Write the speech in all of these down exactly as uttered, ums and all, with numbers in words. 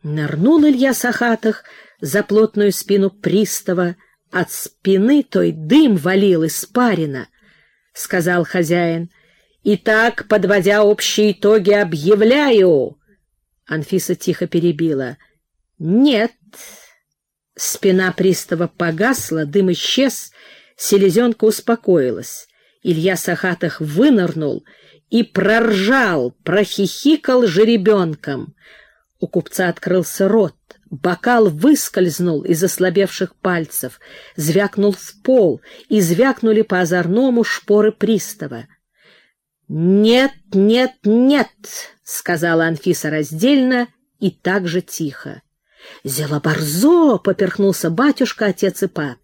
Нырнул Илья Сахатых за плотную спину пристава, от спины той дым валил испарина, — сказал хозяин. «Итак, подводя общие итоги, объявляю...» Анфиса тихо перебила. «Нет». Спина пристава погасла, дым исчез, селезенка успокоилась. Илья Сахатых вынырнул и проржал, прохихикал жеребенком. У купца открылся рот, бокал выскользнул из ослабевших пальцев, звякнул в пол, и звякнули по озорному шпоры пристава. «Нет, нет, нет», — сказала Анфиса раздельно и так же тихо. «Зело борзо!» — поперхнулся батюшка, отец Ипат.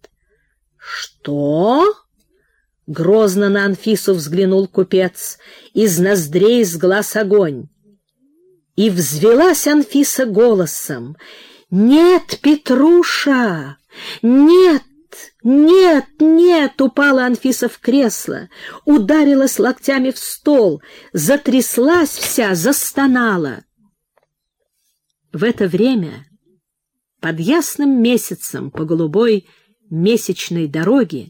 «Что?» — грозно на Анфису взглянул купец, из ноздрей с глаз огонь. И взвелась Анфиса голосом. «Нет, Петруша! Нет! Нет, нет!» Упала Анфиса в кресло, ударилась локтями в стол, затряслась вся, застонала. В это время под ясным месяцем по голубой месячной дороге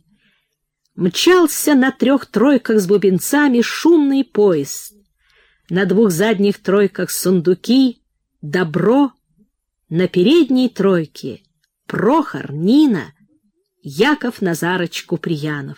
мчался на трех тройках с бубенцами шумный поезд, на двух задних тройках сундуки, добро, на передней тройке Прохор, Нина, Яков Назарыч Куприянов.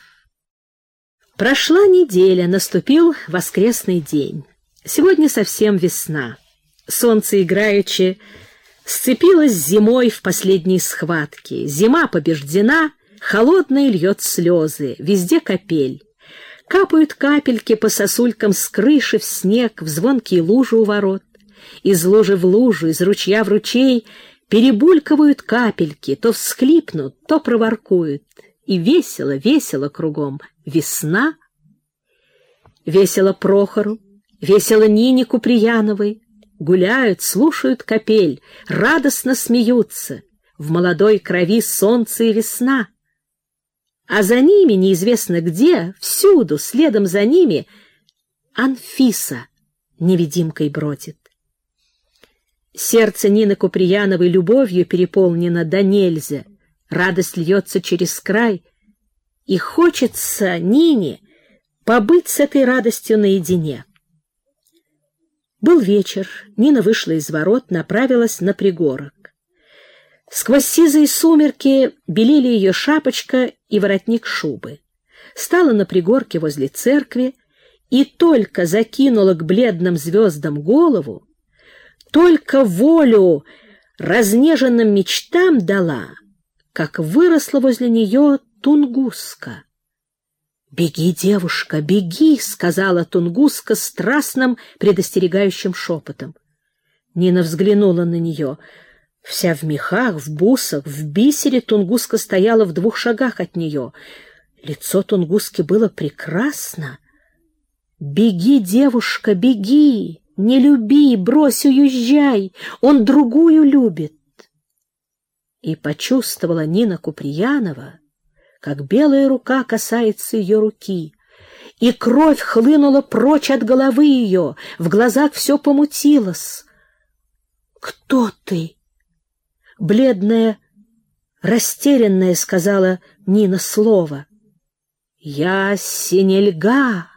Прошла неделя, наступил воскресный день. Сегодня совсем весна. Солнце играючи сцепилось с зимой в последней схватке. Зима побеждена, холодная льет слезы, везде капель. Капают капельки по сосулькам с крыши в снег, в звонкие лужи у ворот. Из лужи в лужу, из ручья в ручей перебулькивают капельки, то всхлипнут, то проворкуют. И весело, весело кругом. Весна. Весело Прохору, весело Нине Куприяновой. Гуляют, слушают капель, радостно смеются. В молодой крови солнце и весна. А за ними, неизвестно где, всюду, следом за ними, Анфиса невидимкой бродит. Сердце Нины Куприяновой любовью переполнено до нельзя, радость льется через край, и хочется Нине побыть с этой радостью наедине. Был вечер, Нина вышла из ворот, направилась на пригорок. Сквозь сизые сумерки белели ее шапочка и воротник шубы. Стала на пригорке возле церкви и только закинула к бледным звездам голову, только волю разнеженным мечтам дала, как выросла возле нее Тунгуска. «Беги, девушка, беги!» — сказала Тунгуска страстным предостерегающим шепотом. Нина взглянула на нее. Вся в мехах, в бусах, в бисере Тунгуска стояла в двух шагах от нее. Лицо Тунгуски было прекрасно. «Беги, девушка, беги! Не люби, брось, уезжай! Он другую любит!» И почувствовала Нина Куприянова, как белая рука касается ее руки, и кровь хлынула прочь от головы ее, в глазах все помутилось. «Кто ты?» Бледная, растерянная, сказала Нина слово. «Я Синельга».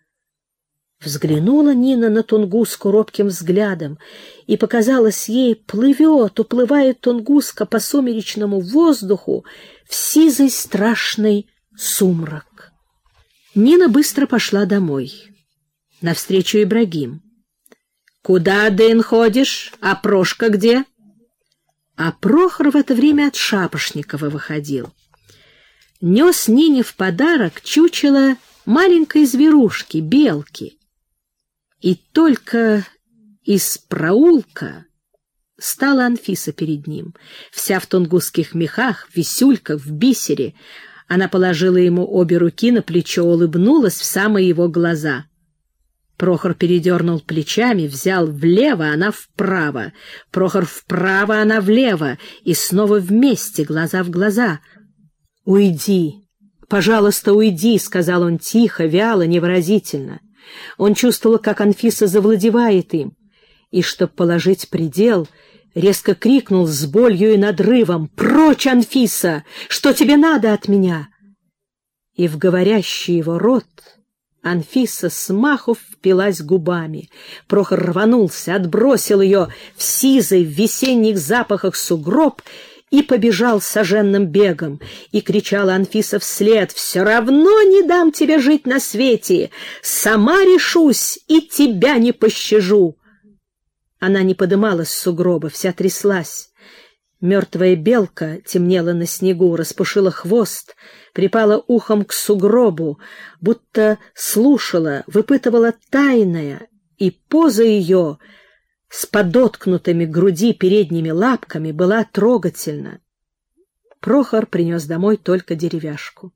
Взглянула Нина на Тунгуску робким взглядом, и показалось ей, плывет, уплывает Тунгуска по сумеречному воздуху в сизый страшный сумрак. Нина быстро пошла домой. Навстречу Ибрагим. «Куда, Дын, ходишь? А Прошка где?» А Прохор в это время от Шапошникова выходил. Нес Нине в подарок чучело маленькой зверушки, белки. И только из проулка стала Анфиса перед ним, вся в тунгусских мехах, в висюльках, в бисере. Она положила ему обе руки на плечо, улыбнулась в самые его глаза. Прохор передернул плечами, взял влево, она вправо. Прохор вправо, она влево. И снова вместе, глаза в глаза. «Уйди, пожалуйста, уйди», — сказал он тихо, вяло, невыразительно. Он чувствовал, как Анфиса завладевает им. И, чтоб положить предел, резко крикнул с болью и надрывом: «Прочь, Анфиса! Что тебе надо от меня?» И в говорящий его рот Анфиса смаху впилась губами. Прохор рванулся, отбросил ее в сизый в весенних запахах сугроб и побежал соженным бегом. И кричала Анфиса вслед: «Все равно не дам тебе жить на свете! Сама решусь и тебя не пощажу!» Она не подымалась с сугроба, вся тряслась. Мертвая белка темнела на снегу, распушила хвост, припала ухом к сугробу, будто слушала, выпытывала тайное, и поза ее с подоткнутыми к груди передними лапками была трогательна. Прохор принес домой только деревяшку.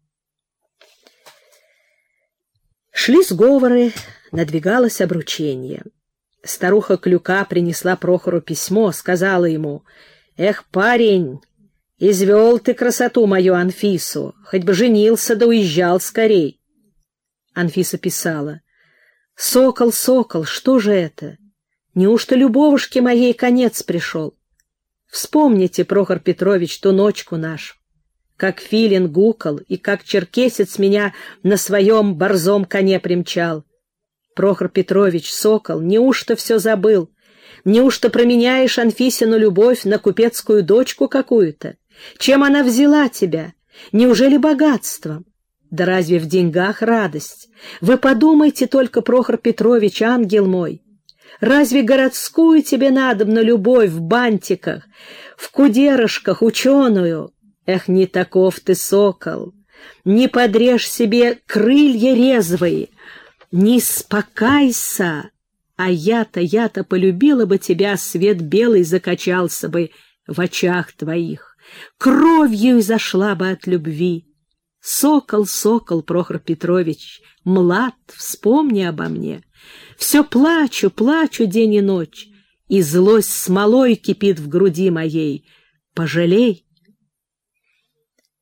Шли сговоры, надвигалось обручение. Старуха Клюка принесла Прохору письмо, сказала ему: «Эх, парень, извел ты красоту мою Анфису, хоть бы женился да уезжал скорей». Анфиса писала: «Сокол, сокол, что же это? Неужто любовушке моей конец пришел? Вспомните, Прохор Петрович, ту ночку нашу, как филин гукал и как черкесец меня на своем борзом коне примчал. Прохор Петрович, сокол, неужто все забыл? Неужто променяешь Анфисину любовь на купецкую дочку какую-то? Чем она взяла тебя? Неужели богатством? Да разве в деньгах радость? Вы подумайте только, Прохор Петрович, ангел мой. Разве городскую тебе надобно любовь в бантиках, в кудерышках, ученую? Эх, не таков ты, сокол! Не подрежь себе крылья резвые, не спокайся! А я-то, я-то полюбила бы тебя, свет белый закачался бы в очах твоих, кровью изошла бы от любви. Сокол, сокол, Прохор Петрович, млад, вспомни обо мне. Все плачу, плачу день и ночь, и злость смолой кипит в груди моей. Пожалей,